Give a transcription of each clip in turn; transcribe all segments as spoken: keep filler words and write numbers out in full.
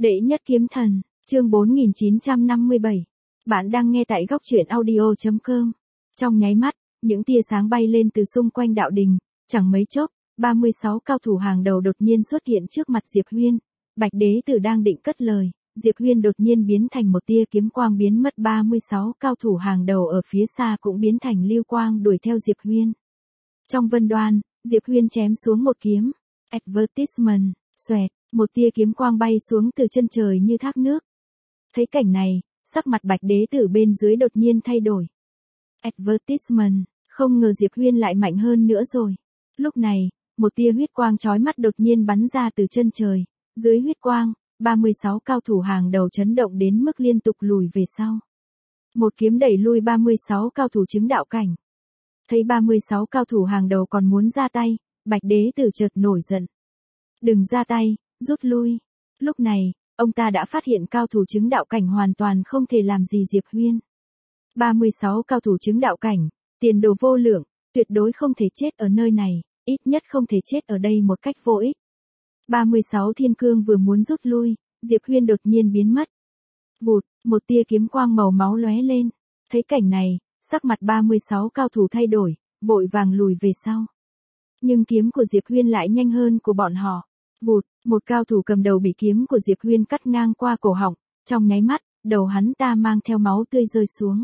Đệ nhất kiếm thần, chương bốn nghìn chín trăm năm mươi bảy. Bạn đang nghe tại góc truyện audio chấm com. Trong nháy mắt, những tia sáng bay lên từ xung quanh đạo đình, chẳng mấy chốc, ba mươi sáu cao thủ hàng đầu đột nhiên xuất hiện trước mặt Diệp Huyên. Bạch Đế Tử đang định cất lời, Diệp Huyên đột nhiên biến thành một tia kiếm quang biến mất, ba mươi sáu cao thủ hàng đầu ở phía xa cũng biến thành lưu quang đuổi theo Diệp Huyên. Trong vân đoan, Diệp Huyên chém xuống một kiếm. Advertisement, xoẹt, một tia kiếm quang bay xuống từ chân trời như thác nước. Thấy cảnh này, sắc mặt Bạch Đế Tử bên dưới đột nhiên thay đổi. Advertisement, không ngờ Diệp Huyên lại mạnh hơn nữa rồi. Lúc này, một tia huyết quang chói mắt đột nhiên bắn ra từ chân trời. Dưới huyết quang, ba mươi sáu cao thủ hàng đầu chấn động đến mức liên tục lùi về sau. Một kiếm đẩy lui ba mươi sáu cao thủ chứng đạo cảnh. Thấy ba mươi sáu cao thủ hàng đầu còn muốn ra tay, Bạch Đế Tử chợt nổi giận. Đừng ra tay, rút lui. Lúc này, ông ta đã phát hiện cao thủ chứng đạo cảnh hoàn toàn không thể làm gì Diệp Huyên. ba mươi sáu cao thủ chứng đạo cảnh, tiền đồ vô lượng, tuyệt đối không thể chết ở nơi này, ít nhất không thể chết ở đây một cách vô ích. ba mươi sáu thiên cương vừa muốn rút lui, Diệp Huyên đột nhiên biến mất. Vụt, một tia kiếm quang màu máu lóe lên. Thấy cảnh này, sắc mặt ba mươi sáu cao thủ thay đổi, vội vàng lùi về sau. Nhưng kiếm của Diệp Huyên lại nhanh hơn của bọn họ. Vụt, một cao thủ cầm đầu bị kiếm của Diệp Huyên cắt ngang qua cổ họng, trong nháy mắt, đầu hắn ta mang theo máu tươi rơi xuống.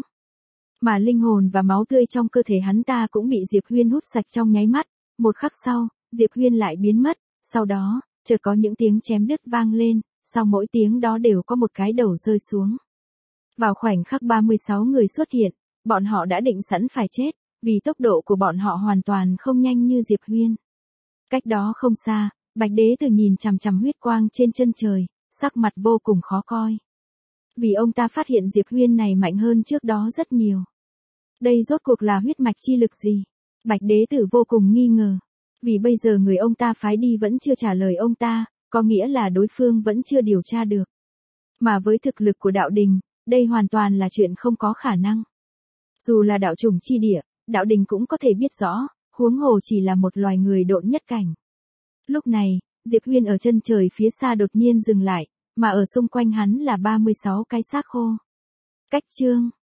Mà linh hồn và máu tươi trong cơ thể hắn ta cũng bị Diệp Huyên hút sạch trong nháy mắt. Một khắc sau, Diệp Huyên lại biến mất, sau đó, chợt có những tiếng chém đứt vang lên, sau mỗi tiếng đó đều có một cái đầu rơi xuống. Vào khoảnh khắc ba mươi sáu người xuất hiện, bọn họ đã định sẵn phải chết, vì tốc độ của bọn họ hoàn toàn không nhanh như Diệp Huyên. Cách đó không xa, Bạch Đế Tử nhìn chằm chằm huyết quang trên chân trời, sắc mặt vô cùng khó coi. Vì ông ta phát hiện Diệp Huyên này mạnh hơn trước đó rất nhiều. Đây rốt cuộc là huyết mạch chi lực gì? Bạch Đế Tử vô cùng nghi ngờ. Vì bây giờ người ông ta phái đi vẫn chưa trả lời ông ta, có nghĩa là đối phương vẫn chưa điều tra được. Mà với thực lực của đạo đình, đây hoàn toàn là chuyện không có khả năng. Dù là đạo chủng chi địa, đạo đình cũng có thể biết rõ, huống hồ chỉ là một loài người độn nhất cảnh. Lúc này, Diệp Huyên ở chân trời phía xa đột nhiên dừng lại, mà ở xung quanh hắn là ba mươi sáu cái xác khô. Cách chương